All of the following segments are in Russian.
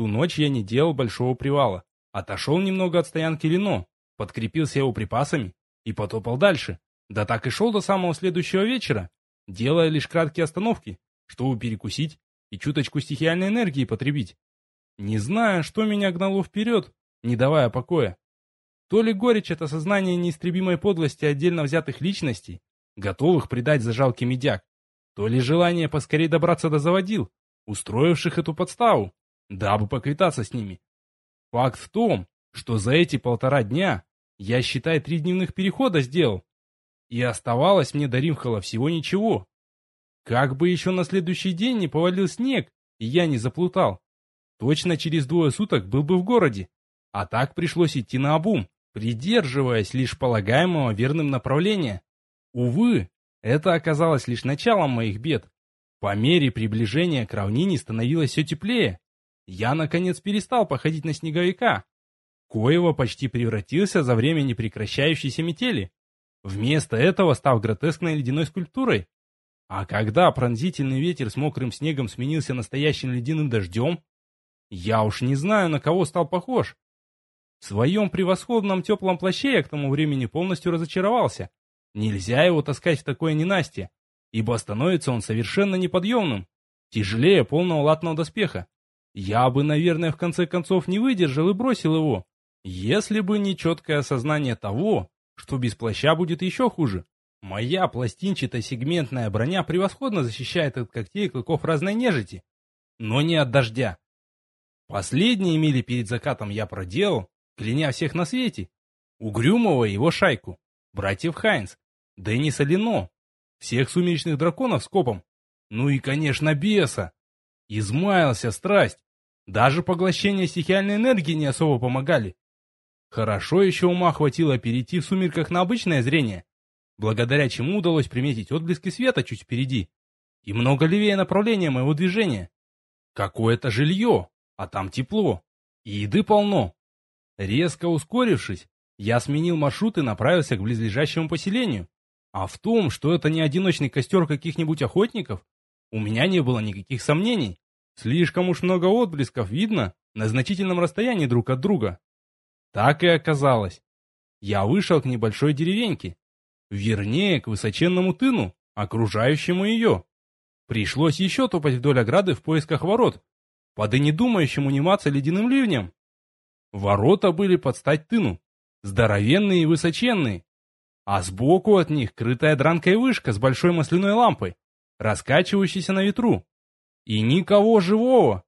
ту ночь я не делал большого привала. Отошел немного от стоянки Рено, подкрепился его припасами и потопал дальше. Да так и шел до самого следующего вечера, делая лишь краткие остановки, чтобы перекусить и чуточку стихиальной энергии потребить. Не знаю, что меня гнало вперед, не давая покоя. То ли горечь от осознания неистребимой подлости отдельно взятых личностей, готовых предать за жалкий медяк, то ли желание поскорее добраться до заводил, устроивших эту подставу, дабы поквитаться с ними. Факт в том, что за эти 1,5 дня я, считай, 3 дневных перехода сделал, и оставалось мне до Римхола всего ничего. Как бы еще на следующий день не повалил снег, и я не заплутал. Точно через 2 суток был бы в городе, а так пришлось идти наобум, придерживаясь лишь полагаемого верным направления. Увы, это оказалось лишь началом моих бед. По мере приближения к равнине становилось все теплее. Я, наконец, перестал походить на снеговика, коего почти превратился за время непрекращающейся метели, вместо этого став гротескной ледяной скульптурой. А когда пронзительный ветер с мокрым снегом сменился настоящим ледяным дождем, я уж не знаю, на кого стал похож. В своем превосходном теплом плаще я к тому времени полностью разочаровался. Нельзя его таскать в такое ненастье, ибо становится он совершенно неподъемным, тяжелее полного латного доспеха. Я бы, наверное, в конце концов не выдержал и бросил его, если бы не четкое осознание того, что без плаща будет еще хуже. Моя пластинчато-сегментная броня превосходно защищает от когтей и клыков разной нежити, но не от дождя. Последние мили перед закатом я проделал, кляня всех на свете: Угрюмого и его шайку, братьев Хайнс, Денниса Лино, всех сумеречных драконов скопом, ну и, конечно, беса. Измаялся страсть, даже поглощение стихиальной энергии не особо помогали. Хорошо еще ума хватило перейти в сумерках на обычное зрение, благодаря чему удалось приметить отблески света чуть впереди и много левее направления моего движения. Какое-то жилье, а там тепло, и еды полно. Резко ускорившись, я сменил маршрут и направился к близлежащему поселению. А в том, что это не одиночный костер каких-нибудь охотников, у меня не было никаких сомнений. Слишком уж много отблесков видно на значительном расстоянии друг от друга. Так и оказалось. Я вышел к небольшой деревеньке, вернее, к высоченному тыну, окружающему ее. Пришлось еще топать вдоль ограды в поисках ворот, под и не думающим униматься ледяным ливнем. Ворота были под стать тыну, здоровенные и высоченные, а сбоку от них крытая дранкой вышка с большой масляной лампой, раскачивающейся на ветру. И никого живого.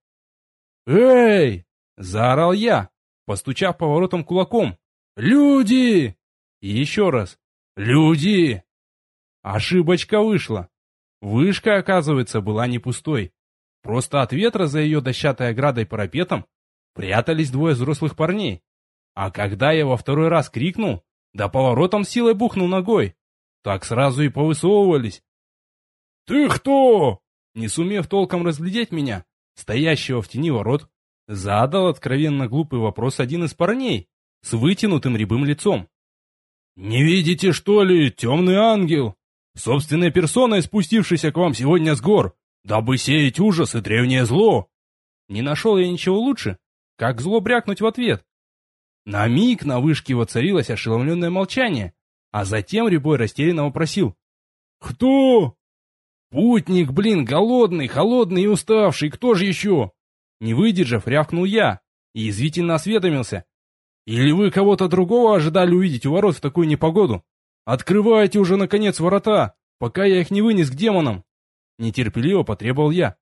«Эй!» — заорал я, постучав по воротам кулаком. «Люди!» И еще раз. «Люди!» Ошибочка вышла. Вышка, оказывается, была не пустой. Просто от ветра за ее дощатой оградой парапетом прятались 2 взрослых парней. А когда я во 2-й раз крикнул, да поворотом силой бухнул ногой, так сразу и повысовывались. «Ты кто?» Не сумев толком разглядеть меня, стоящего в тени ворот, задал откровенно глупый вопрос один из парней с вытянутым рябым лицом. «Не видите, что ли, темный ангел, собственной персоной спустившийся к вам сегодня с гор, дабы сеять ужас и древнее зло?» Не нашел я ничего лучше, как зло брякнуть в ответ. На миг на вышке воцарилось ошеломленное молчание, а затем Рябой растерянно вопросил: «Кто?» «Путник, блин, голодный, холодный и уставший, кто же еще?» Не выдержав, рявкнул я и язвительно осведомился: «Или вы кого-то другого ожидали увидеть у ворот в такую непогоду? Открывайте уже, наконец, ворота, пока я их не вынес к демонам!» Нетерпеливо потребовал я.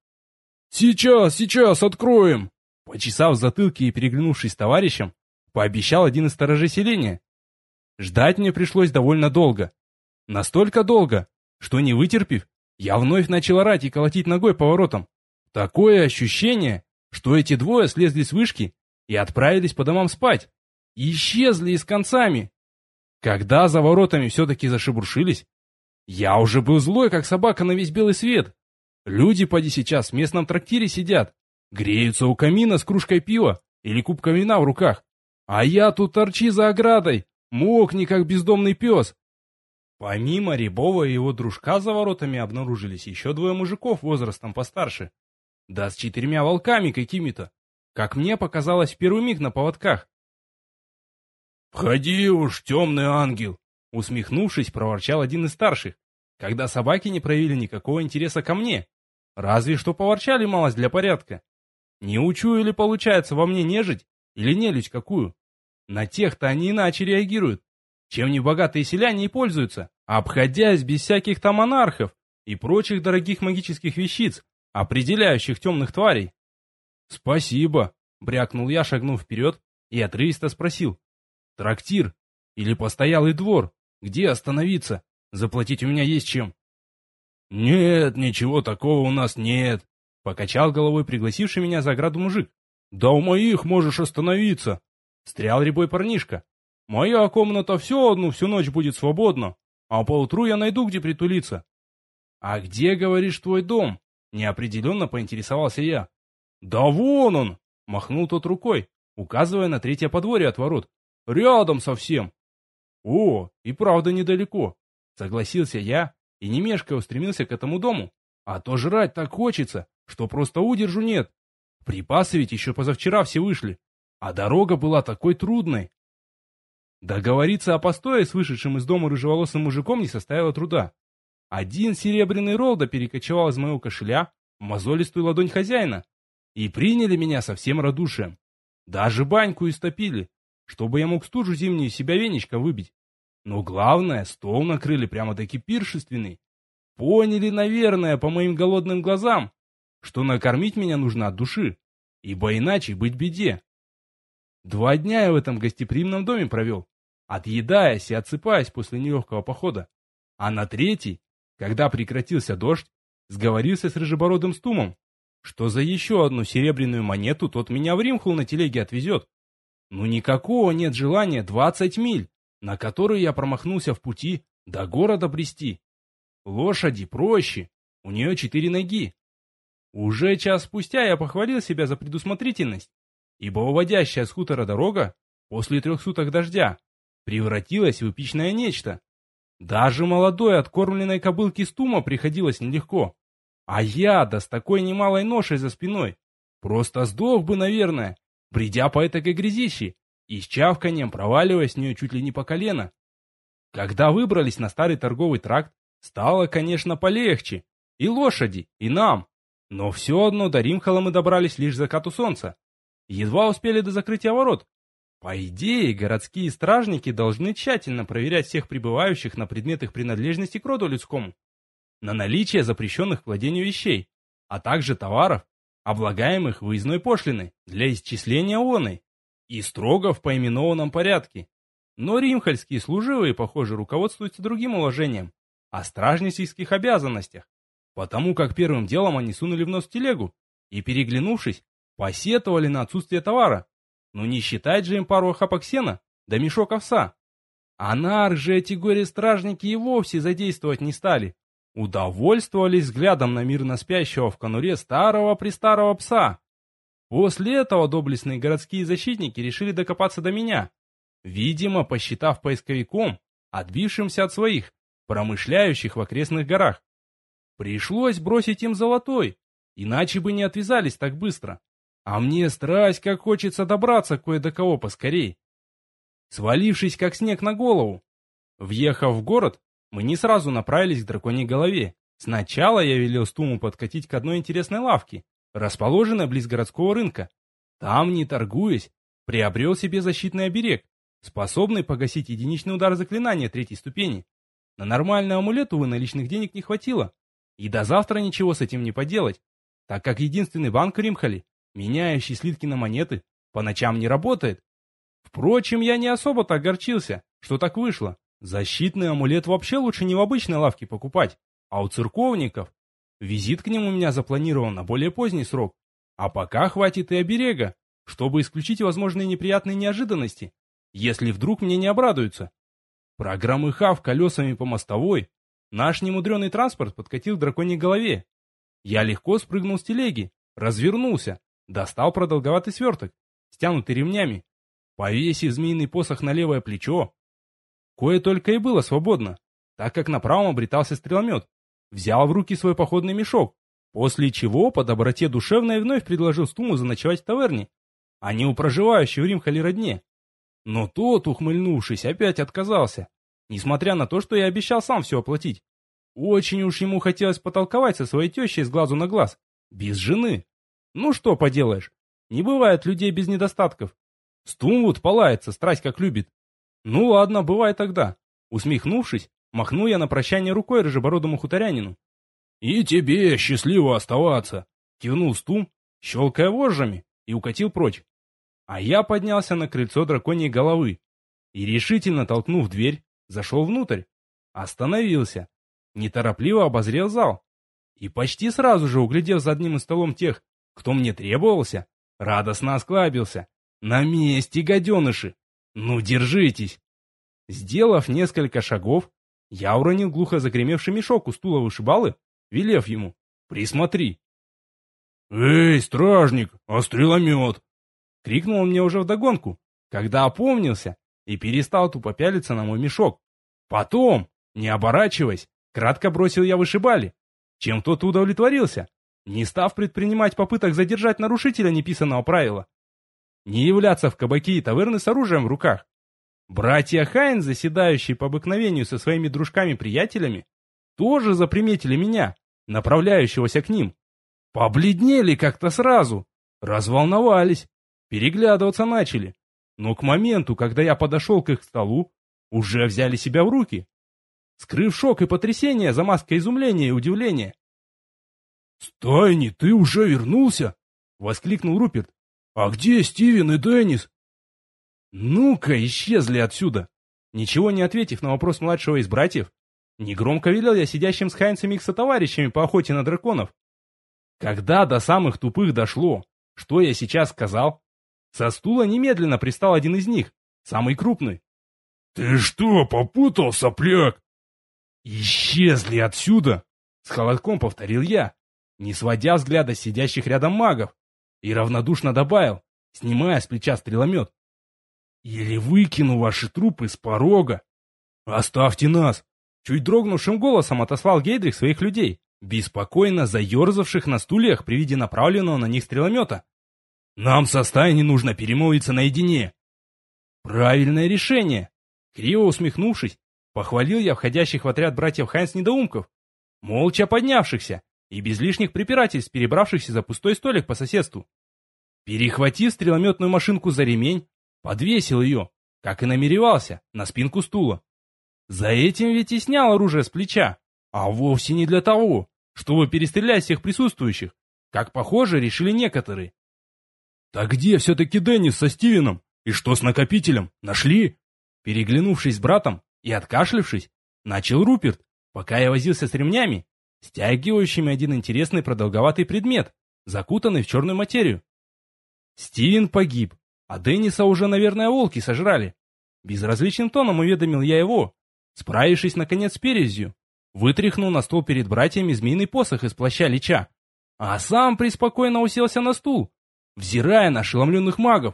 Сейчас откроем!» Почесав затылки и переглянувшись с товарищем, пообещал один из сторожей селения. Ждать мне пришлось довольно долго. Настолько долго, что, не вытерпев, я вновь начал орать и колотить ногой по воротам. Такое ощущение, что эти 2 слезли с вышки и отправились по домам спать. И исчезли и с концами. Когда за воротами все-таки зашебуршились, я уже был злой, как собака на весь белый свет. Люди поди сейчас в местном трактире сидят, греются у камина с кружкой пива или кубком вина в руках. А я тут торчи за оградой, мокни, как бездомный пес. Помимо Рябова и его дружка за воротами обнаружились еще 2 мужиков возрастом постарше, да с 4 волками какими-то. как мне показалось в первый миг на поводках. «Входи уж, темный ангел!» Усмехнувшись, проворчал один из старших, когда собаки не проявили никакого интереса ко мне. Разве что поворчали малость для порядка. Не учуяли, получается, во мне нежить или нелюдь какую. На тех-то они иначе реагируют, чем небогатые селяне и пользуются, обходясь без всяких там монархов и прочих дорогих магических вещиц, определяющих темных тварей. «Спасибо», — брякнул я, шагнув вперед, и отрывисто спросил. «Трактир? Или постоялый двор? Где остановиться? Заплатить у меня есть чем». «Нет, ничего такого у нас нет», — покачал головой пригласивший меня за ограду мужик. «Да у моих можешь остановиться», — встрял рябой парнишка. «Моя комната все одну всю ночь будет свободна, а поутру я найду, где притулиться». «А где, говоришь, твой дом?» — неопределенно поинтересовался я. «Да вон он!» — махнул тот рукой, указывая на третье подворье от ворот. «Рядом совсем». «О, и правда недалеко», — согласился я и не мешкая устремился к этому дому. «А то жрать так хочется, что просто удержу нет. Припасы ведь еще позавчера все вышли, а дорога была такой трудной». Договориться о постое с вышедшим из дома рыжеволосым мужиком не составило труда. Один серебряный ролда перекочевал из моего кошеля в мозолистую ладонь хозяина, и приняли меня со всем радушием. Даже баньку истопили, чтобы я мог стужу зимнюю из себя веничка выбить. Но главное, стол накрыли прямо-таки пиршественный. Поняли, наверное, по моим голодным глазам, что накормить меня нужно от души, ибо иначе быть беде. 2 дня я в этом гостеприимном доме провел, отъедаясь и отсыпаясь после нелегкого похода. А на 3-й, когда прекратился дождь, сговорился с рыжебородым стумом, что за еще одну серебряную монету тот меня в Римхул на телеге отвезет. Ну никакого нет желания 20 миль, на которые я промахнулся в пути, до города брести. Лошади проще, у нее 4 ноги. Уже час спустя я похвалил себя за предусмотрительность, ибо уводящая с хутора дорога после 3 суток дождя превратилась в эпичное нечто. Даже молодой откормленной кобылке стума приходилось нелегко. А я, да с такой немалой ношей за спиной, просто сдох бы, наверное, бредя по этакой грязище и с чавканьем проваливаясь в нее чуть ли не по колено. Когда выбрались на старый торговый тракт, стало, конечно, полегче. И лошади, и нам. Но все одно до Римхала мы добрались лишь к закату солнца. Едва успели до закрытия ворот. По идее, городские стражники должны тщательно проверять всех прибывающих на предмет их принадлежности к роду людскому, на наличие запрещенных к владению вещей, а также товаров, облагаемых выездной пошлиной для исчисления оной, и строго в поименованном порядке. Но римхальские служивые, похоже, руководствуются другим уложением о стражнических обязанностях, потому как первым делом они сунули в нос в телегу и, переглянувшись, посетовали на отсутствие товара. Ну не считать же им пару охапок сена да мешок овса. А нарк же эти горе-стражники и вовсе задействовать не стали. Удовольствовались взглядом на мирно спящего в конуре старого-престарого пса. После этого доблестные городские защитники решили докопаться до меня, видимо, посчитав поисковиком, отбившимся от своих, промышляющих в окрестных горах. Пришлось бросить им золотой, иначе бы не отвязались так быстро. А мне страсть, как хочется добраться кое до кого поскорей. Свалившись как снег на голову, въехав в город, мы не сразу направились к драконьей голове. Сначала я велел Стуму подкатить к одной интересной лавке, расположенной близ городского рынка. Там, не торгуясь, приобрел себе защитный оберег, способный погасить единичный удар заклинания 3-й ступени. На нормальный амулет, увы, наличных денег не хватило. И до завтра ничего с этим не поделать, так как единственный банк в Римхале, меняющий слитки на монеты, по ночам не работает. Впрочем, я не особо-то огорчился, что так вышло. Защитный амулет вообще лучше не в обычной лавке покупать, а у церковников. Визит к ним у меня запланирован на более поздний срок, а пока хватит и оберега, чтобы исключить возможные неприятные неожиданности, если вдруг мне не обрадуются. Прогромыхав колесами по мостовой, наш немудреный транспорт подкатил к драконьей голове. Я легко спрыгнул с телеги, развернулся, достал продолговатый сверток, стянутый ремнями, повесив змеиный посох на левое плечо. Кое только и было свободно, так как на правом обретался стреломет. Взял в руки свой походный мешок, после чего по доброте душевной вновь предложил Стуму заночевать в таверне, а не у проживающей в Римхале родне. Но тот, ухмыльнувшись, опять отказался, несмотря на то, что я обещал сам все оплатить. Очень уж ему хотелось потолковать со своей тещей с глазу на глаз, без жены. Ну что поделаешь, не бывает людей без недостатков. Стумвуд палается, страсть как любит. Ну ладно, бывает тогда. Усмехнувшись, махнул я на прощание рукой рыжебородому хуторянину. «И тебе счастливо оставаться!» Кивнул Стум, щелкая вожжами, и укатил прочь. А я поднялся на крыльцо драконьей головы и, решительно толкнув дверь, зашел внутрь. Остановился, неторопливо обозрел зал и почти сразу же, углядев за одним из столом тех, кто мне требовался, радостно осклабился. «На месте, гаденыши! Ну, держитесь!» Сделав несколько шагов, я уронил глухо загремевший мешок у стула вышибалы, велев ему: «Присмотри!» «Эй, стражник, а стреломет!» — крикнул он мне уже вдогонку, когда опомнился и перестал тупо пялиться на мой мешок. Потом, не оборачиваясь, кратко бросил я вышибали, чем тот удовлетворился, не став предпринимать попыток задержать нарушителя неписанного правила. Не являться в кабаки и таверны с оружием в руках. Братья Хайн, заседающие по обыкновению со своими дружками-приятелями, тоже заприметили меня, направляющегося к ним. Побледнели как-то сразу, разволновались, переглядываться начали. Но к моменту, когда я подошел к их столу, уже взяли себя в руки, скрыв шок и потрясение за маской изумления и удивления. «Стайни, ты уже вернулся?» — воскликнул Руперт. «А где Стивен и Деннис?» «Ну-ка, исчезли отсюда!» Ничего не ответив на вопрос младшего из братьев, негромко велел я сидящим с хайнцами их сотоварищами по охоте на драконов. Когда до самых тупых дошло, что я сейчас сказал, со стула немедленно пристал один из них, самый крупный. «Ты что, попутал, сопляк?» «Исчезли отсюда!» — с холодком повторил я, не сводя взгляда с сидящих рядом магов, и равнодушно добавил, снимая с плеча стреломет: «Или выкину ваши трупы с порога!» «Оставьте нас!» — чуть дрогнувшим голосом отослал Гейдрих своих людей, беспокойно заерзавших на стульях при виде направленного на них стреломета. «Нам со стайней нужно перемолвиться наедине!» «Правильное решение!» Криво усмехнувшись, похвалил я входящих в отряд братьев Хайнс-недоумков, молча поднявшихся и без лишних препирательств перебравшихся за пустой столик по соседству. Перехватив стрелометную машинку за ремень, подвесил ее, как и намеревался, на спинку стула. За этим ведь и снял оружие с плеча, а вовсе не для того, чтобы перестрелять всех присутствующих, как, похоже, решили некоторые. «Так где все-таки Деннис со Стивеном? И что с накопителем? Нашли?» Переглянувшись с братом и откашлившись, начал Руперт, пока я возился с ремнями, стягивающими один интересный продолговатый предмет, закутанный в черную материю. Стивен погиб, а Денниса уже, наверное, волки сожрали. Безразличным тоном уведомил я его, справившись, наконец, с перевязью, вытряхнул на стол перед братьями змеиный посох из плаща Лича, а сам преспокойно уселся на стул, взирая на ошеломленных магов.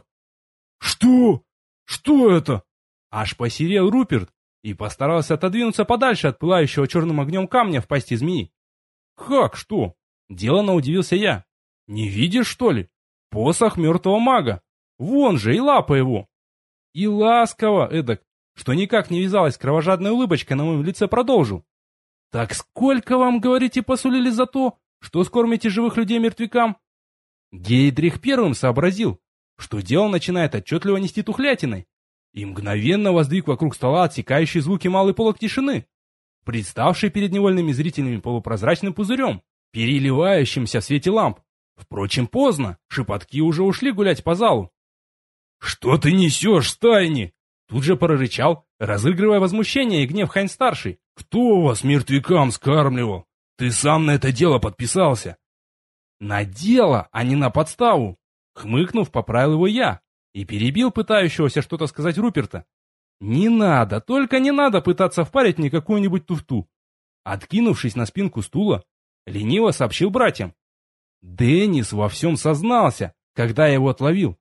«Что? Что это?» Аж посерел Руперт и постарался отодвинуться подальше от пылающего черным огнем камня в пасти змеи. «Как что?» — деланно удивился я. «Не видишь, что ли? Посох мертвого мага. Вон же и лапа его». И ласково эдак, что никак не вязалась кровожадной улыбочкой на моем лице, продолжил. «Так сколько вам, говорите, посулили за то, что скормите живых людей мертвякам?» Гейдрих первым сообразил, что дело начинает отчетливо нести тухлятиной, и мгновенно воздвиг вокруг стола отсекающие звуки малый полог тишины, представший перед невольными зрителями полупрозрачным пузырем, переливающимся в свете ламп. Впрочем, поздно, шепотки уже ушли гулять по залу. «Что ты несешь, стайни?» Тут же прорычал, разыгрывая возмущение и гнев Хайн-старший. «Кто вас мертвякам скармливал? Ты сам на это дело подписался». «На дело, а не на подставу!» Хмыкнув, поправил его я и перебил пытающегося что-то сказать Руперта. «Не надо, только не надо пытаться впарить мне какую-нибудь туфту». Откинувшись на спинку стула, лениво сообщил братьям. Деннис во всем сознался, когда я его отловил.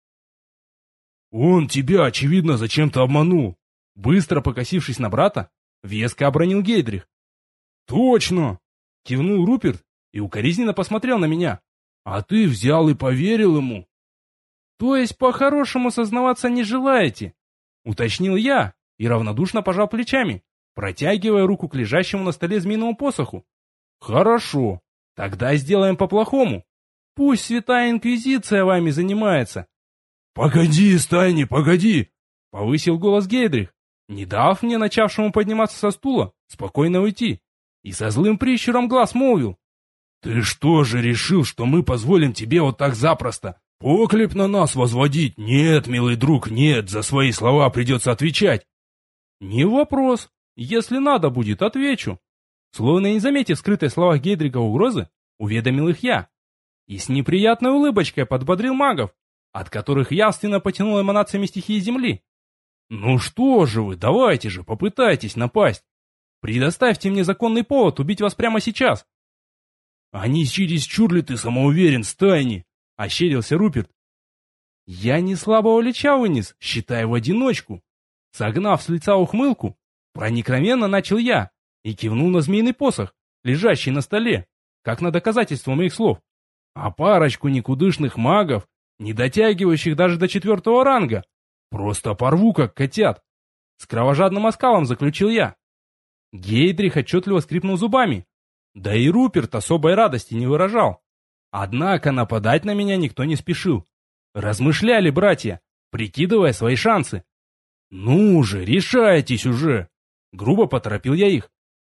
«Он тебя, очевидно, зачем-то обманул», — быстро покосившись на брата, веско обронил Гейдрих. «Точно!» — кивнул Руперт и укоризненно посмотрел на меня. «А ты взял и поверил ему?» То есть по-хорошему сознаваться не желаете? Уточнил я и равнодушно пожал плечами, протягивая руку к лежащему на столе змеиному посоху. Хорошо, тогда сделаем по-плохому. Пусть Святая Инквизиция вами занимается. Погоди, Стайни, погоди! Повысил голос Гейдрих, не дав мне, начавшему подниматься со стула, спокойно уйти, и со злым прищуром глаз молвил. «Ты что же решил, что мы позволим тебе вот так запросто поклеп на нас возводить? Нет, милый друг, нет, за свои слова придется отвечать». «Не вопрос, если надо будет, отвечу». Словно не заметив скрытой в словах Гейдрига угрозы, уведомил их я. И с неприятной улыбочкой подбодрил магов, от которых явственно потянуло эманациями стихии земли. «Ну что же вы, давайте же, попытайтесь напасть. Предоставьте мне законный повод убить вас прямо сейчас». «А не чересчур ли ты самоуверен, Стайни?» — ощерился Руперт. «Я не слабого лича вынес, считая в одиночку». Согнав с лица ухмылку, проникновенно начал я и кивнул на змеиный посох, лежащий на столе, как на доказательство моих слов. А парочку никудышных магов, не дотягивающих даже до 4-го ранга, просто порву, как котят. С кровожадным оскалом заключил я. Гейдрих отчетливо скрипнул зубами. Да и Руперт особой радости не выражал. Однако нападать на меня никто не спешил. Размышляли братья, прикидывая свои шансы. «Ну же, решайтесь уже!» Грубо поторопил я их.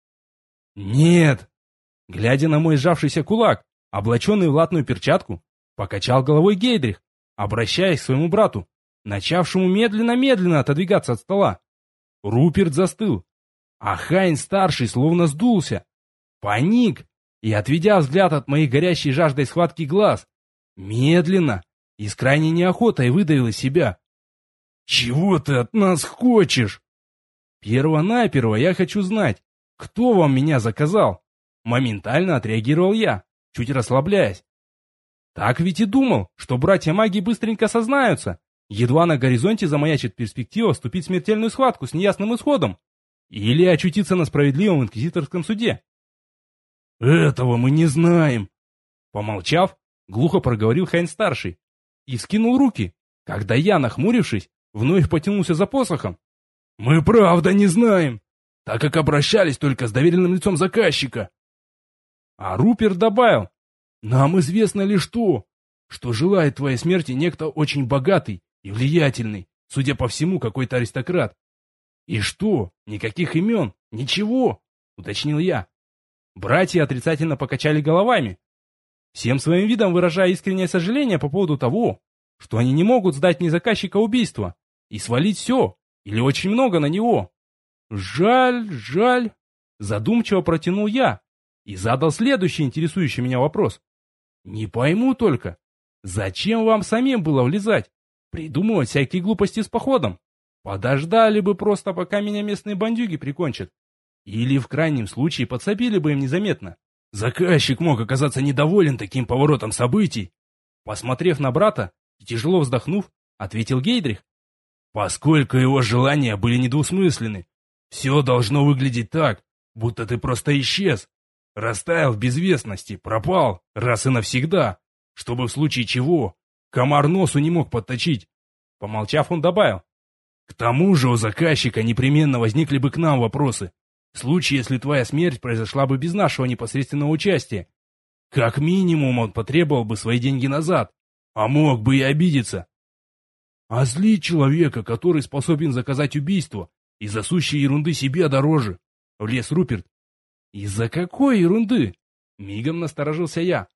«Нет!» Глядя на мой сжавшийся кулак, облаченный в латную перчатку, покачал головой Гейдрих, обращаясь к своему брату, начавшему медленно-медленно отодвигаться от стола. Руперт застыл, а Хайн-старший словно сдулся, паник и, отведя взгляд от моих горящей жаждой схватки глаз, медленно и с крайней неохотой выдавил из себя. «Чего ты от нас хочешь?» «Перво-наперво я хочу знать, кто вам меня заказал?» Моментально отреагировал я, чуть расслабляясь. Так ведь и думал, что братья-маги быстренько сознаются, едва на горизонте замаячит перспектива вступить в смертельную схватку с неясным исходом или очутиться на справедливом инквизиторском суде. «Этого мы не знаем!» Помолчав, глухо проговорил Хайн-старший и вскинул руки, когда я, нахмурившись, вновь потянулся за посохом. «Мы правда не знаем, так как обращались только с доверенным лицом заказчика». А Руперт добавил: «Нам известно лишь то, что желает твоей смерти некто очень богатый и влиятельный, судя по всему, какой-то аристократ». «И что? Никаких имен? Ничего?» — уточнил я. Братья отрицательно покачали головами, всем своим видом выражая искреннее сожаление по поводу того, что они не могут сдать ни заказчика убийства и свалить все или очень много на него. «Жаль, жаль», — задумчиво протянул я и задал следующий интересующий меня вопрос. «Не пойму только, зачем вам самим было влезать, придумывать всякие глупости с походом? Подождали бы просто, пока меня местные бандюги прикончат. Или в крайнем случае подсобили бы им незаметно. Заказчик мог оказаться недоволен таким поворотом событий». Посмотрев на брата и тяжело вздохнув, ответил Гейдрих. «Поскольку его желания были недвусмысленны, все должно выглядеть так, будто ты просто исчез, растаял в безвестности, пропал раз и навсегда, чтобы в случае чего комар носу не мог подточить». Помолчав, он добавил: «К тому же у заказчика непременно возникли бы к нам вопросы, в случае, если твоя смерть произошла бы без нашего непосредственного участия. Как минимум он потребовал бы свои деньги назад, а мог бы и обидеться. А злить человека, который способен заказать убийство, из-за сущей ерунды себе дороже», — влез Руперт. «Из-за какой ерунды?» — мигом насторожился я.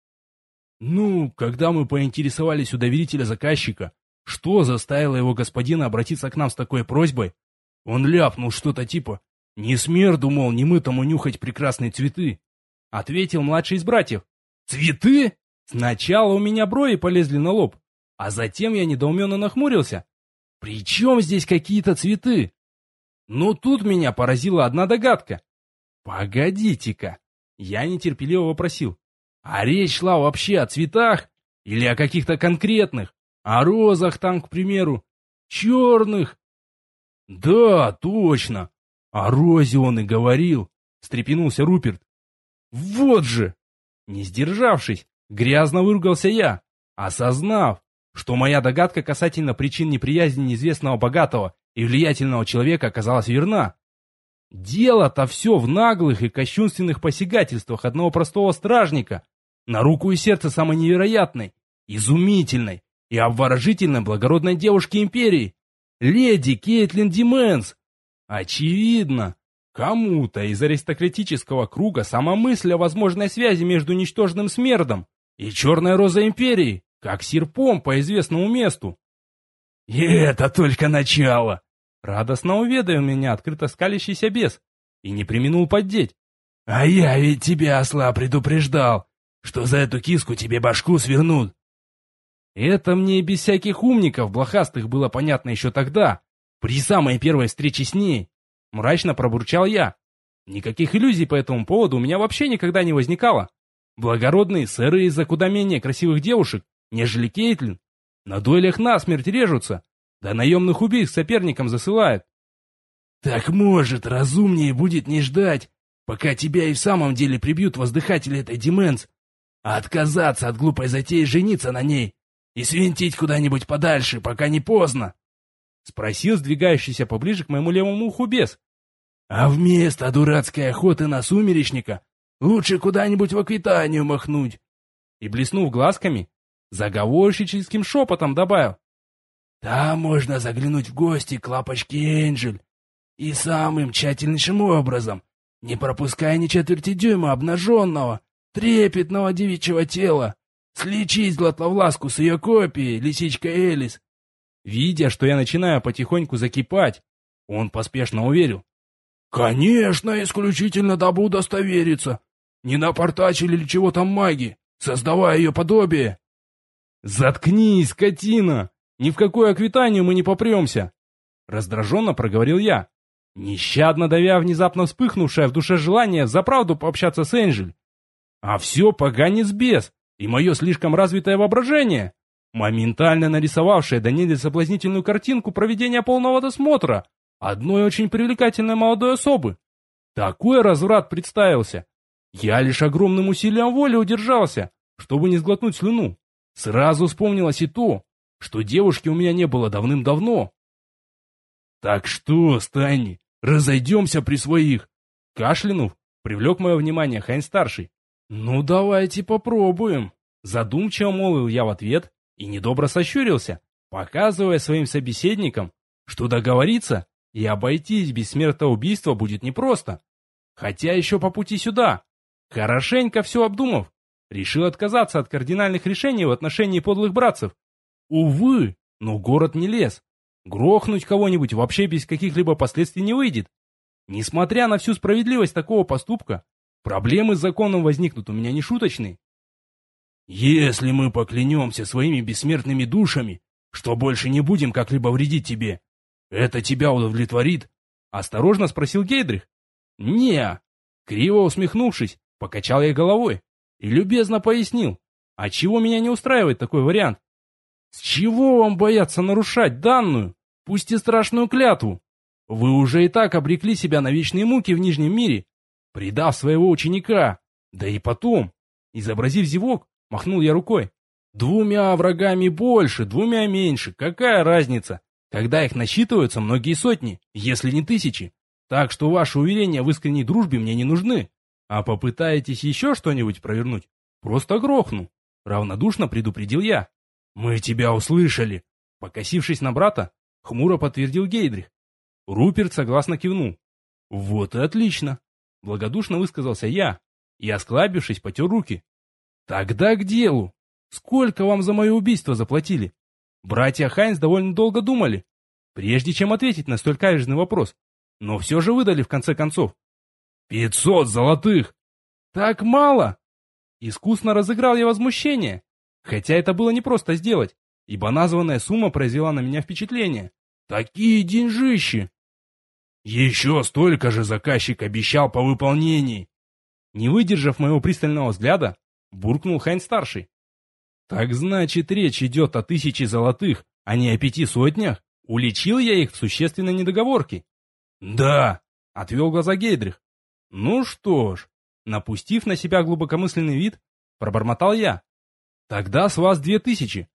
«Ну, когда мы поинтересовались у доверителя заказчика, что заставило его господина обратиться к нам с такой просьбой, он ляпнул что-то типа «Не смерду, мол, немытому нюхать прекрасные цветы», — ответил младший из братьев. «Цветы?» Сначала у меня брови полезли на лоб, а затем я недоуменно нахмурился. «При чем здесь какие-то цветы?» Но тут меня поразила одна догадка. «Погодите-ка», я нетерпеливо вопросил, «а речь шла вообще о цветах? Или о каких-то конкретных? О розах там, к примеру? Черных?» «Да, точно, о розе он и говорил», — встрепенулся Руперт. «Вот же!» Не сдержавшись, грязно выругался я, осознав, что моя догадка касательно причин неприязни неизвестного богатого и влиятельного человека оказалась верна. Дело-то все в наглых и кощунственных посягательствах одного простого стражника на руку и сердце самой невероятной, изумительной и обворожительной благородной девушки империи, леди Кейтлин Дименс. Очевидно, кому-то из аристократического круга сама мысль о возможной связи между ничтожным смердом и черной розой империи, как серпом по известному месту. И это только начало! Радостно уведомил меня открыто скалящийся бес и не преминул поддеть. А я ведь тебя, осла, предупреждал, что за эту киску тебе башку свернут. Это мне без всяких умников блохастых было понятно еще тогда, при самой первой встрече с ней. Мрачно пробурчал я. Никаких иллюзий по этому поводу у меня вообще никогда не возникало. Благородные сэры из-за куда менее красивых девушек, нежели Кейтлин, на дуэлях насмерть режутся, да наемных убийц соперникам засылают. Так может, разумнее будет не ждать, пока тебя и в самом деле прибьют воздыхатели этой Дименс, а отказаться от глупой затеи жениться на ней и свинтить куда-нибудь подальше, пока не поздно? Спросил сдвигающийся поближе к моему левому уху бес. А вместо дурацкой охоты на сумеречника лучше куда-нибудь в Аквитанию махнуть. И, блеснув глазками, заговорщическим шепотом добавил. Там можно заглянуть в гости к лапочке Энджель и самым тщательнейшим образом, не пропуская ни четверти дюйма обнаженного, трепетного девичьего тела, сличить Златовласку с ее копией, лисичка Элис. Видя, что я начинаю потихоньку закипать, он поспешно уверил. «Конечно, исключительно дабы удостовериться. Не напортачили ли чего там маги, создавая ее подобие?» «Заткнись, скотина! Ни в какую Аквитанию мы не попремся!» Раздраженно проговорил я, нещадно давя внезапно вспыхнувшее в душе желание за правду пообщаться с Энджель. А все поганец бес и мое слишком развитое воображение, моментально нарисовавшее до нельзя соблазнительную картинку проведения полного досмотра одной очень привлекательной молодой особы. Такой разврат представился. Я лишь огромным усилием воли удержался, чтобы не сглотнуть слюну. Сразу вспомнилось и то, что девушки у меня не было давным-давно. «Так что, Станни, разойдемся при своих?» Кашлянув, привлек мое внимание Хайн-старший. «Ну, давайте попробуем», задумчиво молвил я в ответ и недобро сощурился, показывая своим собеседникам, что договориться и обойтись без смертоубийства будет непросто. Хотя еще по пути сюда, хорошенько все обдумав, решил отказаться от кардинальных решений в отношении подлых братцев. Увы, но город не лес. Грохнуть кого-нибудь вообще без каких-либо последствий не выйдет. Несмотря на всю справедливость такого поступка, проблемы с законом возникнут у меня нешуточные. «Если мы поклянемся своими бессмертными душами, что больше не будем как-либо вредить тебе, это тебя удовлетворит?» — осторожно спросил Гейдрих. «Не-а». Криво усмехнувшись, покачал я головой и любезно пояснил, отчего меня не устраивает такой вариант. С чего вам бояться нарушать данную, пусть и страшную клятву? Вы уже и так обрекли себя на вечные муки в Нижнем мире, предав своего ученика. Да и потом, изобразив зевок, махнул я рукой. 2 врагами больше, 2 меньше, какая разница, когда их насчитываются многие сотни, если не тысячи. Так что ваши уверения в искренней дружбе мне не нужны. А попытаетесь еще что-нибудь провернуть, просто грохну. Равнодушно предупредил я. «Мы тебя услышали!» Покосившись на брата, хмуро подтвердил Гейдрих. Руперт согласно кивнул. «Вот и отлично!» Благодушно высказался я и, осклабившись, потер руки. «Тогда к делу! Сколько вам за мое убийство заплатили?» Братья Хайнс довольно долго думали, прежде чем ответить на столь каверзный вопрос, но все же выдали в конце концов. 500 золотых! Так мало! Искусно разыграл я возмущение, хотя это было непросто сделать, ибо названная сумма произвела на меня впечатление. Такие деньжищи! Еще столько же заказчик обещал по выполнении. Не выдержав моего пристального взгляда, буркнул Хайн-старший. Так значит, речь идет о 1000 золотых, а не о 500? Уличил я их в существенной недоговорке. Да, отвел глаза Гейдрих. Ну что ж, напустив на себя глубокомысленный вид, пробормотал я. Тогда с вас 2000.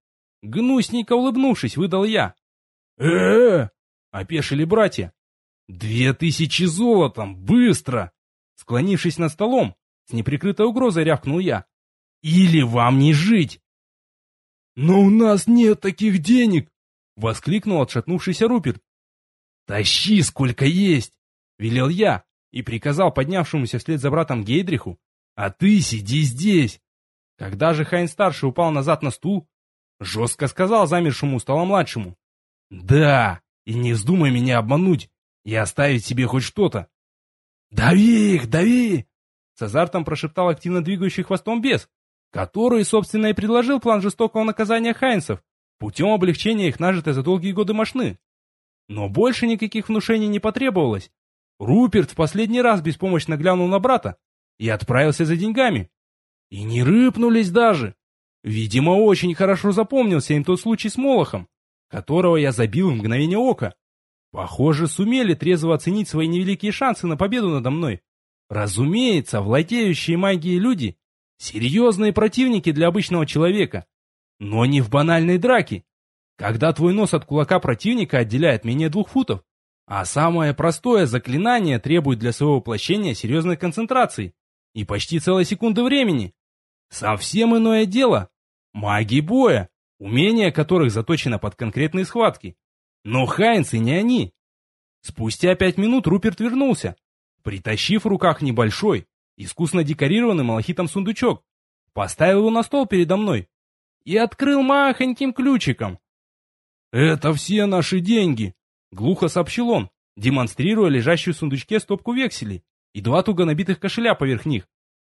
Гнусненько улыбнувшись, выдал я. э опешили братья. 2000 золотом, быстро! Склонившись над столом, с неприкрытой угрозой рявкнул я. Или вам не жить! Но у нас нет таких денег! Воскликнул отшатнувшийся Руперт. Тащи сколько есть! Велел я и приказал поднявшемуся вслед за братом Гейдриху. А ты сиди здесь! Когда же Хайн-старший упал назад на стул, жестко сказал замершему у стола младшему. Да, и не вздумай меня обмануть и оставить себе хоть что-то. Дави их, дави! С азартом прошептал активно двигающий хвостом бес, который, собственно, и предложил план жестокого наказания хайнцев путем облегчения их нажитой за долгие годы мошны. Но больше никаких внушений не потребовалось. Руперт в последний раз беспомощно глянул на брата и отправился за деньгами. И не рыпнулись даже. Видимо, очень хорошо запомнился им тот случай с Молохом, которого я забил в мгновение ока. Похоже, сумели трезво оценить свои невеликие шансы на победу надо мной. Разумеется, владеющие магией люди — серьезные противники для обычного человека. Но не в банальной драке, когда твой нос от кулака противника отделяет менее 2 футов, а самое простое заклинание требует для своего воплощения серьезной концентрации и почти целой секунды времени. Совсем иное дело — маги боя, умения которых заточено под конкретные схватки. Но хайнцы не они. Спустя 5 минут Руперт вернулся, притащив в руках небольшой, искусно декорированный малахитом сундучок, поставил его на стол передо мной и открыл махоньким ключиком. «Это все наши деньги», — глухо сообщил он, демонстрируя лежащую в сундучке стопку векселей и 2 туго набитых кошеля поверх них.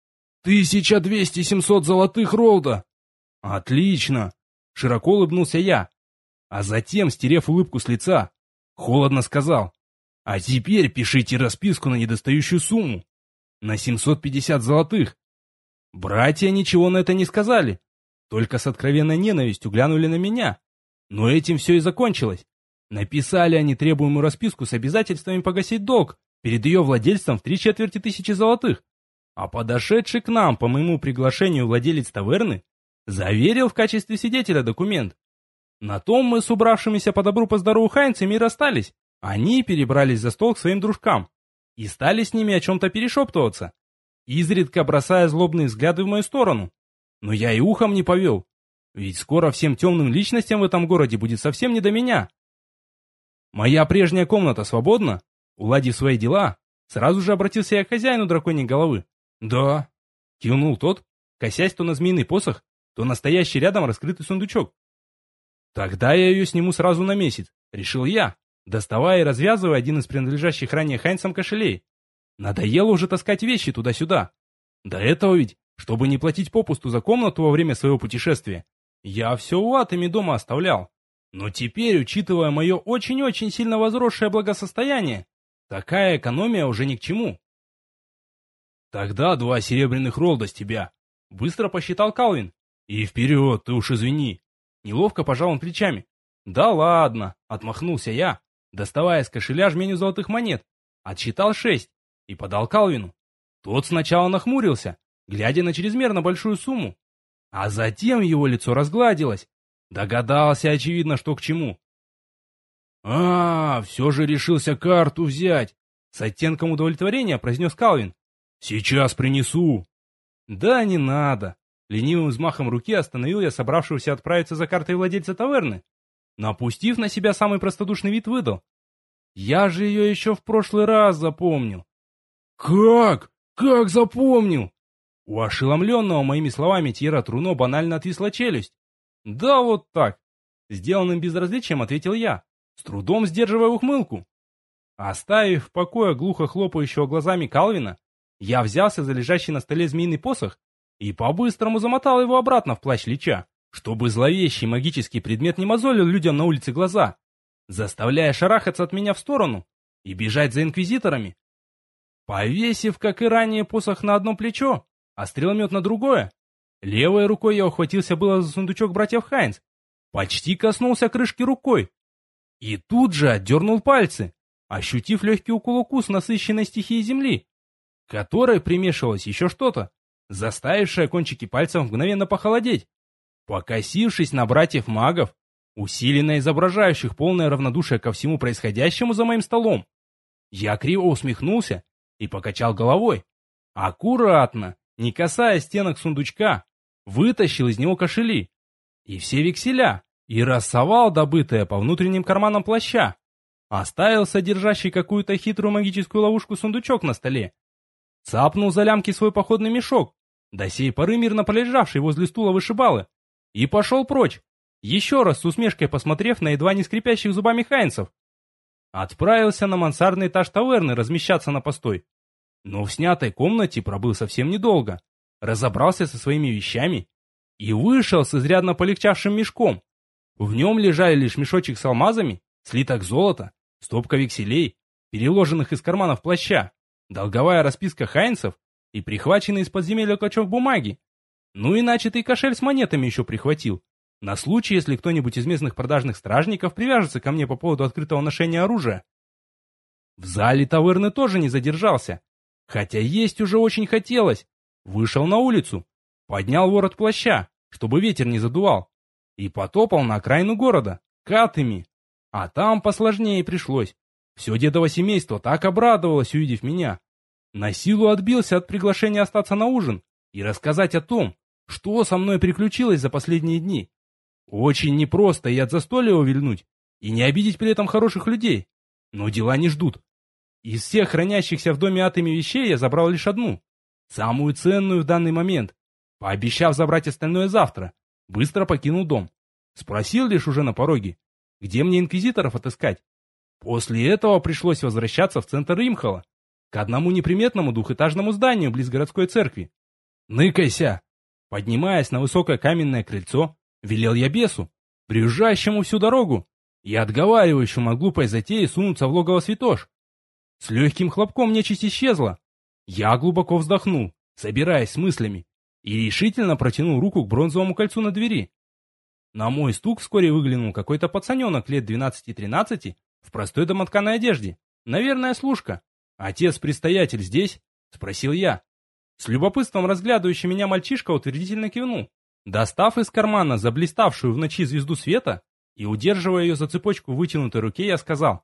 1200-700 золотых Ролда. Отлично, широко улыбнулся я, а затем, стерев улыбку с лица, холодно сказал: а теперь пишите расписку на недостающую сумму, на 750 золотых. Братья ничего на это не сказали, только с откровенной ненавистью глянули на меня. Но этим все и закончилось. Написали они требуемую расписку с обязательствами погасить долг перед ее владельцем в 3/4 золотых. А подошедший к нам по моему приглашению владелец таверны заверил в качестве свидетеля документ. На том мы с убравшимися по добру по здорову хайнцами и расстались. Они перебрались за стол к своим дружкам и стали с ними о чем-то перешептываться, изредка бросая злобные взгляды в мою сторону. Но я и ухом не повел, ведь скоро всем темным личностям в этом городе будет совсем не до меня. Моя прежняя комната свободна? Уладив свои дела, сразу же обратился я к хозяину драконьей головы. «Да», — кивнул тот, косясь то на змеиный посох, то на стоящий рядом раскрытый сундучок. «Тогда я ее сниму сразу на месяц», — решил я, доставая и развязывая один из принадлежащих ранее хайнцам кошелей. Надоело уже таскать вещи туда-сюда. До этого ведь, чтобы не платить попусту за комнату во время своего путешествия, я все у Атоми дома оставлял. Но теперь, учитывая мое очень-очень сильно возросшее благосостояние, такая экономия уже ни к чему. «Тогда 2 серебряных Ролда с тебя», — быстро посчитал Калвин. «И вперед, ты уж извини». Неловко пожал он плечами. «Да ладно», — отмахнулся я, доставая из кошеля жменю золотых монет, отсчитал 6 и подал Калвину. Тот сначала нахмурился, глядя на чрезмерно большую сумму, а затем его лицо разгладилось. Догадался, очевидно, что к чему. Все же решился карту взять», — с оттенком удовлетворения произнес Калвин. «Сейчас принесу». «Да не надо». Ленивым взмахом руки остановил я собравшегося отправиться за картой владельца таверны. Напустив на себя самый простодушный вид, выдал: «Я же ее еще в прошлый раз запомнил». «Как? Как запомнил?» У ошеломленного моими словами Тьера Труно банально отвисла челюсть. «Да вот так», — сделанным безразличием ответил я, с трудом сдерживая ухмылку. Оставив в покое глухо хлопающего глазами Калвина, я взялся за лежащий на столе змеиный посох и по-быстрому замотал его обратно в плащ Лича, чтобы зловещий магический предмет не мозолил людям на улице глаза, заставляя шарахаться от меня в сторону и бежать за инквизиторами. Повесив, как и ранее, посох на одно плечо, а стреломет на другое, левой рукой я ухватился было за сундучок братьев Хайнц, почти коснулся крышки рукой и тут же отдернул пальцы, ощутив легкий укус насыщенной стихии земли, к которой примешивалось еще что-то, заставившее кончики пальцев мгновенно похолодеть. Покосившись на братьев-магов, усиленно изображающих полное равнодушие ко всему происходящему за моим столом, я криво усмехнулся и покачал головой. Аккуратно, не касаясь стенок сундучка, вытащил из него кошели и все векселя и рассовал добытое по внутренним карманам плаща. Оставил содержащий какую-то хитрую магическую ловушку сундучок на столе. Цапнул за лямки свой походный мешок, до сей поры мирно полежавший возле стула вышибалы, и пошел прочь, еще раз с усмешкой посмотрев на едва не скрипящих зубами хайнцев. Отправился на мансардный этаж таверны размещаться на постой. Но в снятой комнате пробыл совсем недолго, разобрался со своими вещами и вышел с изрядно полегчавшим мешком. В нем лежали лишь мешочек с алмазами, слиток золота, стопка векселей, переложенных из карманов плаща, долговая расписка хайнцев и прихваченный из подземелья клочок бумаги. Ну и начатый кошель с монетами еще прихватил, на случай, если кто-нибудь из местных продажных стражников привяжется ко мне по поводу открытого ношения оружия. В зале таверны тоже не задержался, хотя есть уже очень хотелось. Вышел на улицу, поднял ворот плаща, чтобы ветер не задувал, и потопал на окраину города, Катыми. А там посложнее пришлось. Все дедово семейство так обрадовалось, увидев меня. На силу отбился от приглашения остаться на ужин и рассказать о том, что со мной приключилось за последние дни. Очень непросто и от застолья увильнуть, и не обидеть при этом хороших людей. Но дела не ждут. Из всех хранящихся в доме Атоми вещей я забрал лишь одну, самую ценную в данный момент. Пообещав забрать остальное завтра, быстро покинул дом. Спросил лишь уже на пороге, где мне инквизиторов отыскать. После этого пришлось возвращаться в центр Имхала, к одному неприметному двухэтажному зданию близ городской церкви. «Ныкайся!» Поднимаясь на высокое каменное крыльцо, велел я бесу, брюзжащему всю дорогу и отговаривающему от глупой затеи сунуться в логово святош. С легким хлопком нечисть исчезла. Я глубоко вздохнул, собираясь с мыслями, и решительно протянул руку к бронзовому кольцу на двери. На мой стук вскоре выглянул какой-то пацаненок лет 12-13 в простой домотканой одежде, наверное, служка. «Отец-предстоятель здесь?» — спросил я. С любопытством разглядывающий меня мальчишка утвердительно кивнул. Достав из кармана заблиставшую в ночи звезду света и удерживая ее за цепочку в вытянутой руке, я сказал: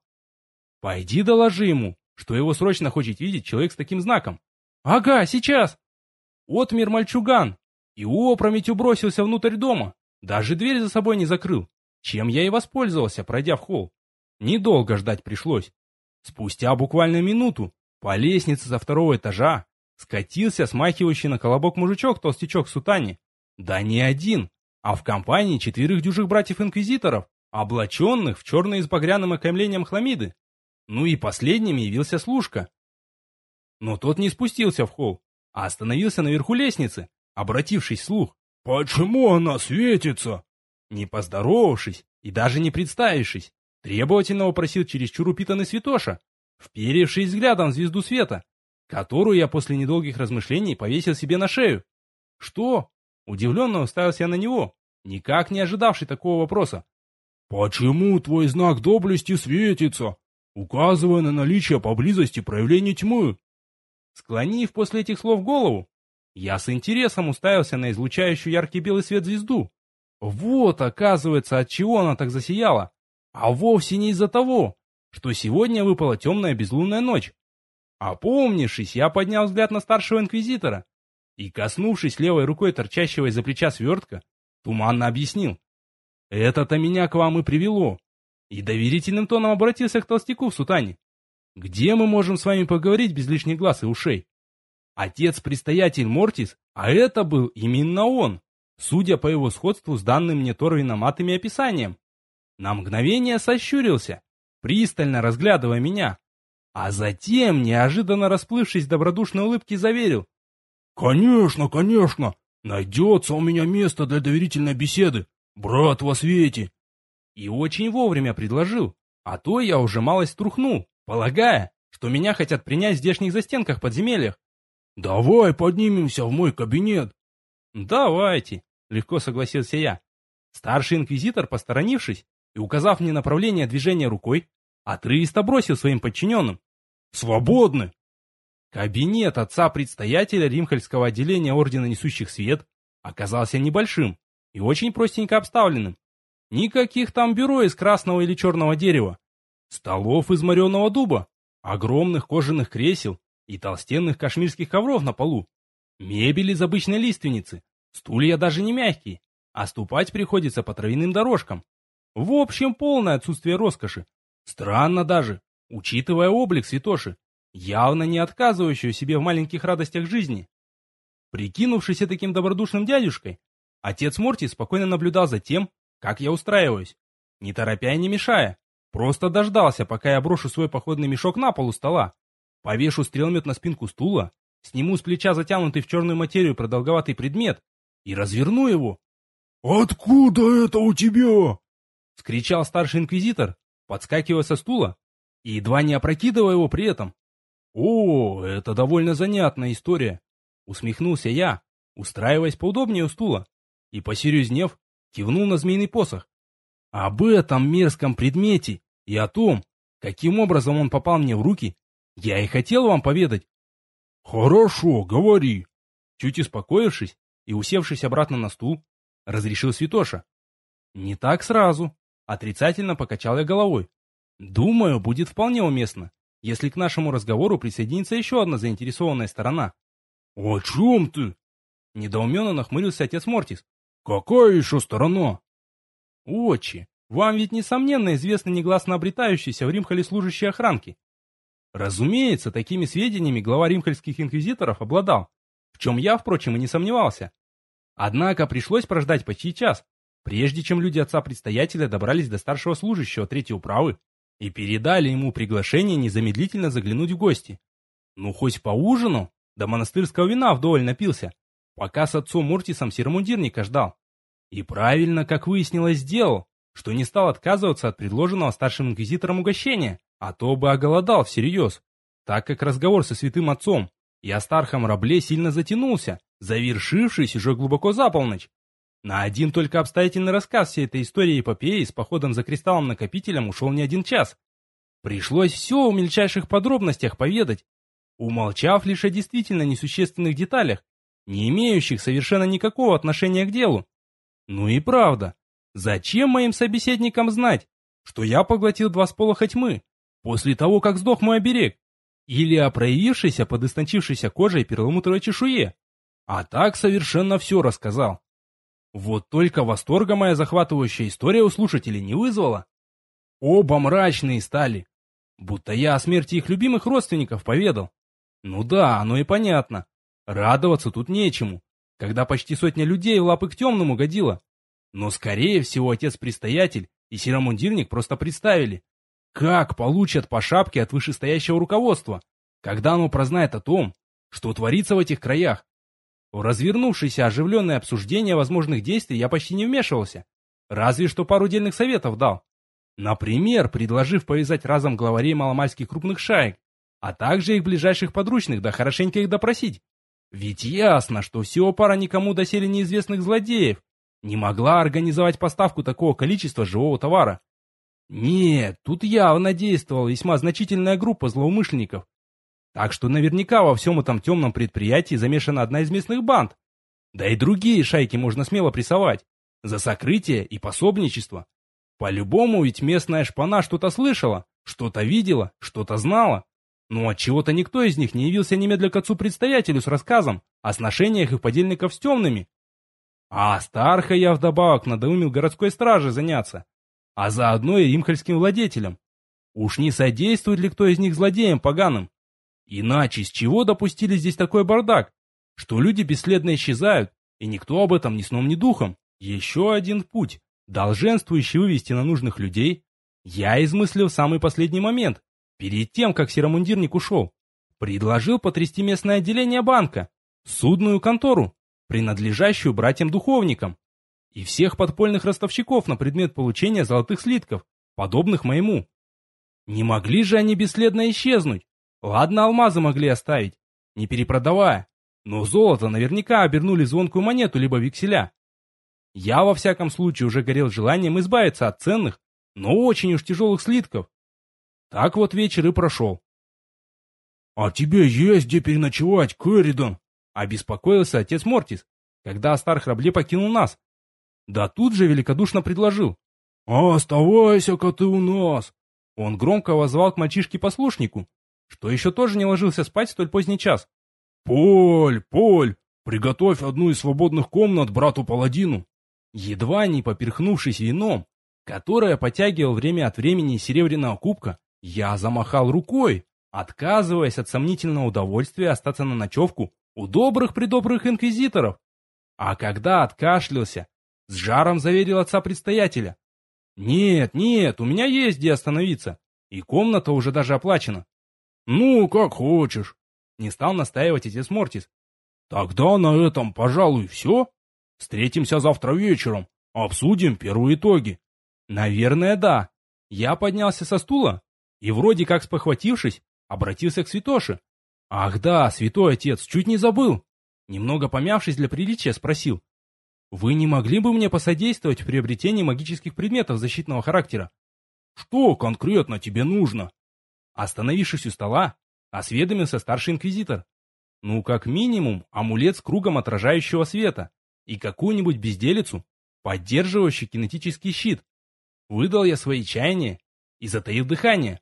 «Пойди доложи ему, что его срочно хочет видеть человек с таким знаком». «Ага, сейчас!» Отмер мальчуган и опрометью бросился внутрь дома, даже дверь за собой не закрыл, чем я и воспользовался, пройдя в холл. Недолго ждать пришлось. Спустя буквально минуту по лестнице со второго этажа скатился смахивающий на колобок мужичок-толстячок в сутане. Да не один, а в компании 4 дюжих братьев-инквизиторов, облаченных в черные с багряным окаймлением хламиды. Ну и последним явился служка. Но тот не спустился в холл, а остановился наверху лестницы, обратившись вслух. «Почему она светится?» Не поздоровавшись и даже не представившись, требовательно вопросил чересчур упитанный святоша, вперевшись взглядом в звезду света, которую я после недолгих размышлений повесил себе на шею. «Что?» — удивленно уставился я на него, никак не ожидавший такого вопроса. «Почему твой знак доблести светится, указывая на наличие поблизости проявлений тьмы?» Склонив после этих слов голову, я с интересом уставился на излучающую яркий белый свет звезду. Вот, оказывается, от чего она так засияла, а вовсе не из-за того, что сегодня выпала темная безлунная ночь. Опомнившись, я поднял взгляд на старшего инквизитора и, коснувшись левой рукой торчащего из-за плеча свертка, туманно объяснил: «Это-то меня к вам и привело», и доверительным тоном обратился к толстяку в сутане. «Где мы можем с вами поговорить без лишних глаз и ушей?» Отец-предстоятель Мортис, а это был именно он, судя по его сходству с данным мне Торвином Атоми описанием. На мгновение сощурился, пристально разглядывая меня, а затем, неожиданно расплывшись в добродушной улыбке, заверил: «Конечно, конечно, найдется у меня место для доверительной беседы, брат во свете». И очень вовремя предложил, а то я уже малость струхнул, полагая, что меня хотят принять в здешних застенках подземельях. «Давай поднимемся в мой кабинет». «Давайте», — легко согласился я. Старший инквизитор, посторонившись и указав мне направление движения рукой, отрывисто бросил своим подчиненным: «Свободны!» Кабинет отца-предстоятеля Римхальского отделения Ордена Несущих Свет оказался небольшим, и очень простенько обставленным. Никаких там бюро из красного или черного дерева. Столов из мореного дуба, огромных кожаных кресел и толстенных кашмирских ковров на полу. Мебель из обычной лиственницы, стулья даже не мягкие, а ступать приходится по травяным дорожкам. В общем, полное отсутствие роскоши. Странно даже, учитывая облик святоши, явно не отказывающего себе в маленьких радостях жизни. Прикинувшись таким добродушным дядюшкой, отец Мортис спокойно наблюдал за тем, как я устраиваюсь, не торопя и не мешая. Просто дождался, пока я брошу свой походный мешок на пол у стола, повешу стреломет на спинку стула, сниму с плеча затянутый в черную материю продолговатый предмет и разверну его. «Откуда это у тебя?» — вскричал старший инквизитор, подскакивая со стула и едва не опрокидывая его при этом. «О, это довольно занятная история», — усмехнулся я, устраиваясь поудобнее у стула, и, посерьезнев, кивнул на змеиный посох. Об этом мерзком предмете и о том, каким образом он попал мне в руки, я и хотел вам поведать. «Хорошо, говори», — чуть успокоившись и усевшись обратно на стул, разрешил святоша. «Не так сразу», — отрицательно покачал я головой. «Думаю, будет вполне уместно, если к нашему разговору присоединится еще одна заинтересованная сторона». «О чем ты?» — недоуменно нахмурился отец Мортис. «Какая еще сторона?» «Отче, вам ведь несомненно известны негласно обретающиеся в Римхале служащие охранки. Разумеется, такими сведениями глава римхальских инквизиторов обладал, в чем я, впрочем, и не сомневался. Однако пришлось прождать почти час, прежде чем люди отца-предстоятеля добрались до старшего служащего третьей управы и передали ему приглашение незамедлительно заглянуть в гости. Ну, хоть поужинал, до монастырского вина вдоволь напился, пока с отцом Мортисом серомундирника ждал. И правильно, как выяснилось, сделал, что не стал отказываться от предложенного старшим инквизитором угощения, а то бы оголодал всерьез, так как разговор со святым отцом и Астархом Рабле сильно затянулся, завершившись уже глубоко за полночь. На один только обстоятельный рассказ всей этой истории эпопеи с походом за кристаллом-накопителем ушел не один час. Пришлось все в мельчайших подробностях поведать, умолчав лишь о действительно несущественных деталях, не имеющих совершенно никакого отношения к делу. Ну и правда, зачем моим собеседникам знать, что я поглотил 2 сполоха тьмы после того, как сдох мой оберег, или о проявившейся под истончившейся кожей перламутровой чешуе? А так совершенно все рассказал. Вот только восторга моя захватывающая история у слушателей не вызвала. Оба мрачные стали, будто я о смерти их любимых родственников поведал. Ну да, оно и понятно. Радоваться тут нечему, когда почти сотня людей в лапы к темному годила. Но скорее всего отец-предстоятель и серомундирник просто представили, как получат по шапке от вышестоящего руководства, когда оно прознает о том, что творится в этих краях. В развернувшееся оживленное обсуждение возможных действий я почти не вмешивался, разве что пару дельных советов дал. Например, предложив повязать разом главарей маломальских крупных шаек, а также их ближайших подручных, да хорошенько их допросить. Ведь ясно, что всего пара никому доселе неизвестных злодеев не могла организовать поставку такого количества живого товара. Нет, тут явно действовала весьма значительная группа злоумышленников. Так что наверняка во всем этом темном предприятии замешана одна из местных банд. Да и другие шайки можно смело прессовать. За сокрытие и пособничество. По-любому ведь местная шпана что-то слышала, что-то видела, что-то знала. Но отчего-то никто из них не явился немедля к отцу-предстоятелю с рассказом о сношениях их подельников с темными. А Астарха я вдобавок надоумил городской страже заняться, а заодно и римхальским владетелям. Уж не содействует ли кто из них злодеям поганым? Иначе с чего допустили здесь такой бардак, что люди бесследно исчезают, и никто об этом ни сном, ни духом? Еще один путь, долженствующий вывести на нужных людей, я измыслил в самый последний момент, перед тем, как серомундирник ушел. Предложил потрясти местное отделение банка, судную контору, принадлежащую братьям-духовникам, и всех подпольных ростовщиков на предмет получения золотых слитков, подобных моему. Не могли же они бесследно исчезнуть? Ладно, алмазы могли оставить, не перепродавая, но золото наверняка обернули в звонкую монету либо векселя. Я во всяком случае уже горел желанием избавиться от ценных, но очень уж тяжелых слитков. Так вот вечер и прошел. «А тебе есть где переночевать, Кэрридон?» — обеспокоился отец Мортис, когда Астарх Рабле покинул нас. Да тут же великодушно предложил. «Оставайся-ка ты у нас!» Он громко воззвал к мальчишке-послушнику, что еще тоже не ложился спать в столь поздний час. «Поль, Поль, приготовь одну из свободных комнат брату-паладину!» Едва не поперхнувшись вином, которое потягивал время от времени из серебряного кубка, я замахал рукой, отказываясь от сомнительного удовольствия остаться на ночевку у добрых-предобрых инквизиторов. А когда откашлялся, с жаром заверил отца-предстоятеля. «Нет, нет, у меня есть где остановиться, и комната уже даже оплачена». «Ну, как хочешь». Не стал настаивать отец Мортис. «Тогда на этом, пожалуй, все. Встретимся завтра вечером, обсудим первые итоги». «Наверное, да». Я поднялся со стула и, вроде как спохватившись, обратился к святоше. «Ах да, святой отец, чуть не забыл». Немного помявшись для приличия, спросил. «Вы не могли бы мне посодействовать в приобретении магических предметов защитного характера?» «Что конкретно тебе нужно?» Остановившись у стола, осведомился старший инквизитор. «Ну, как минимум, амулет с кругом отражающего света и какую-нибудь безделицу, поддерживающую кинетический щит». Выдал я свои чаяния и затаил дыхание.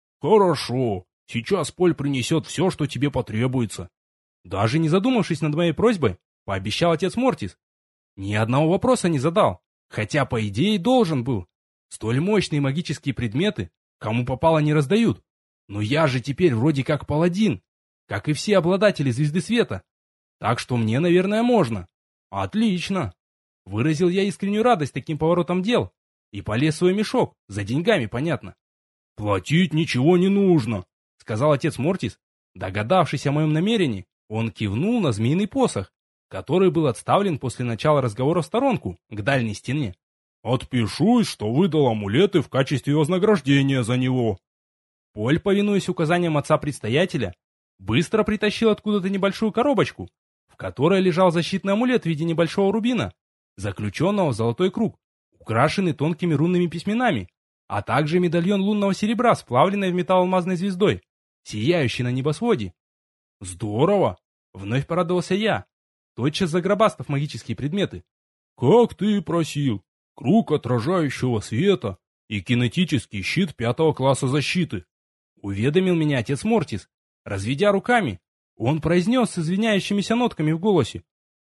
«Хорошо, сейчас Поль принесет все, что тебе потребуется». Даже не задумавшись над моей просьбой, пообещал отец Мортис. Ни одного вопроса не задал, хотя, по идее, должен был. Столь мощные магические предметы кому попало не раздают. Но я же теперь вроде как паладин, как и все обладатели Звезды Света. Так что мне, наверное, можно. Отлично. Выразил я искреннюю радость таким поворотом дел и полез в свой мешок, за деньгами, понятно. «Платить ничего не нужно», — сказал отец Мортис. Догадавшись о моем намерении, он кивнул на змеиный посох, который был отставлен после начала разговора в сторонку, к дальней стене. «Отпишусь, что выдал амулеты в качестве вознаграждения за него». Поль, повинуясь указаниям отца-предстоятеля, быстро притащил откуда-то небольшую коробочку, в которой лежал защитный амулет в виде небольшого рубина, заключенного в золотой круг, украшенный тонкими рунными письменами, а также медальон лунного серебра, сплавленный в металл алмазной звездой, сияющий на небосводе. «Здорово!» — вновь порадовался я, тотчас загробастав магические предметы. «Как ты и просил, круг отражающего света и кинетический щит 5-го класса защиты», — уведомил меня отец Мортис. Разведя руками, он произнес с извиняющимися нотками в голосе.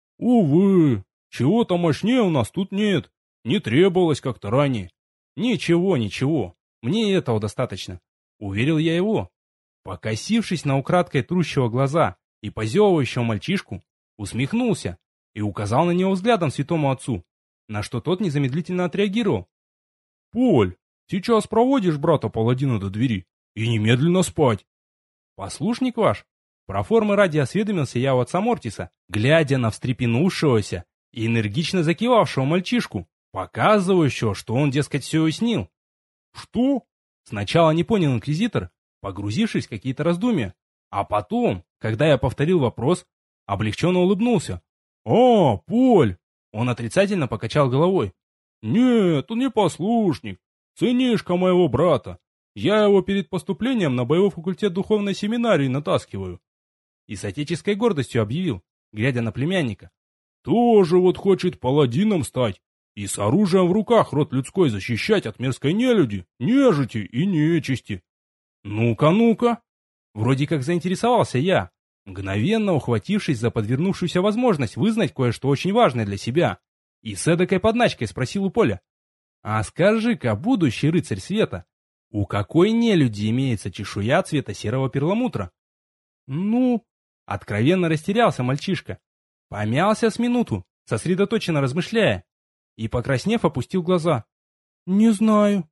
«Увы, чего-то мощнее у нас тут нет, не требовалось как-то ранее». «Ничего, ничего, мне и этого достаточно», — уверил я его. Покосившись на украдкой трущего глаза и позевывающего мальчишку, усмехнулся и указал на него взглядом святому отцу, на что тот незамедлительно отреагировал. «Поль, сейчас проводишь брата-паладина до двери и немедленно спать». «Послушник ваш?» Про формы ради осведомился я у отца Мортиса, глядя на встрепенувшегося и энергично закивавшего мальчишку, показывающего, что он, дескать, все уяснил. «Что?» Сначала не понял инквизитор, погрузившись в какие-то раздумья, а потом, когда я повторил вопрос, облегченно улыбнулся. «А, Поль!» Он отрицательно покачал головой. «Нет, он не послушник, сынишка моего брата. Я его перед поступлением на боевой факультет духовной семинарии натаскиваю». И с отеческой гордостью объявил, глядя на племянника. «Тоже вот хочет паладином стать и с оружием в руках род людской защищать от мерзкой нелюди, нежити и нечисти». «Ну-ка, ну-ка!» Вроде как заинтересовался я, мгновенно ухватившись за подвернувшуюся возможность вызнать кое-что очень важное для себя. И с эдакой подначкой спросил у Поля. «А скажи-ка, будущий рыцарь света, у какой нелюди имеется чешуя цвета серого перламутра?» «Ну...» — откровенно растерялся мальчишка. Помялся с минуту, сосредоточенно размышляя, и, покраснев, опустил глаза. «Не знаю».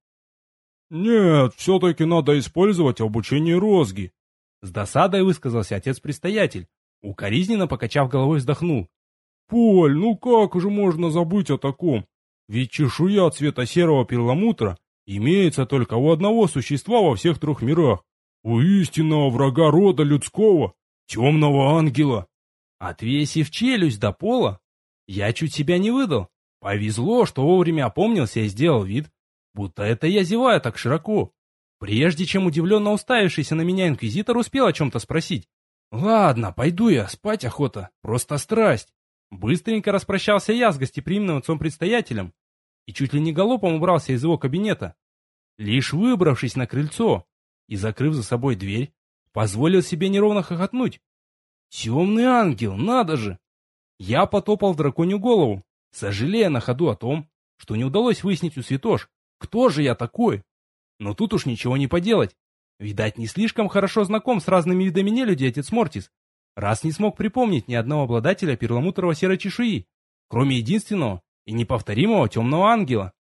«Нет, все-таки надо использовать обучение розги», — с досадой высказался отец-предстоятель, укоризненно покачав головой, вздохнул. «Поль, ну как же можно забыть о таком? Ведь чешуя цвета серого перламутра имеется только у одного существа во всех 3 мирах, у истинного врага рода людского, темного ангела». Отвесив челюсть до пола, я чуть себя не выдал. Повезло, что вовремя опомнился и сделал вид, будто это я зеваю так широко, прежде чем удивленно уставившийся на меня инквизитор успел о чем-то спросить. «Ладно, пойду я, спать охота, просто страсть». Быстренько распрощался я с гостеприимным отцом-предстоятелем и чуть ли не галопом убрался из его кабинета. Лишь выбравшись на крыльцо и закрыв за собой дверь, позволил себе неровно хохотнуть. Темный ангел, надо же! Я потопал в драконью голову, сожалея на ходу о том, что не удалось выяснить у Святош, кто же я такой. Но тут уж ничего не поделать. Видать, не слишком хорошо знаком с разными видами нелюди отец Мортис, раз не смог припомнить ни одного обладателя перламутрово-серой чешуи, кроме единственного и неповторимого темного ангела.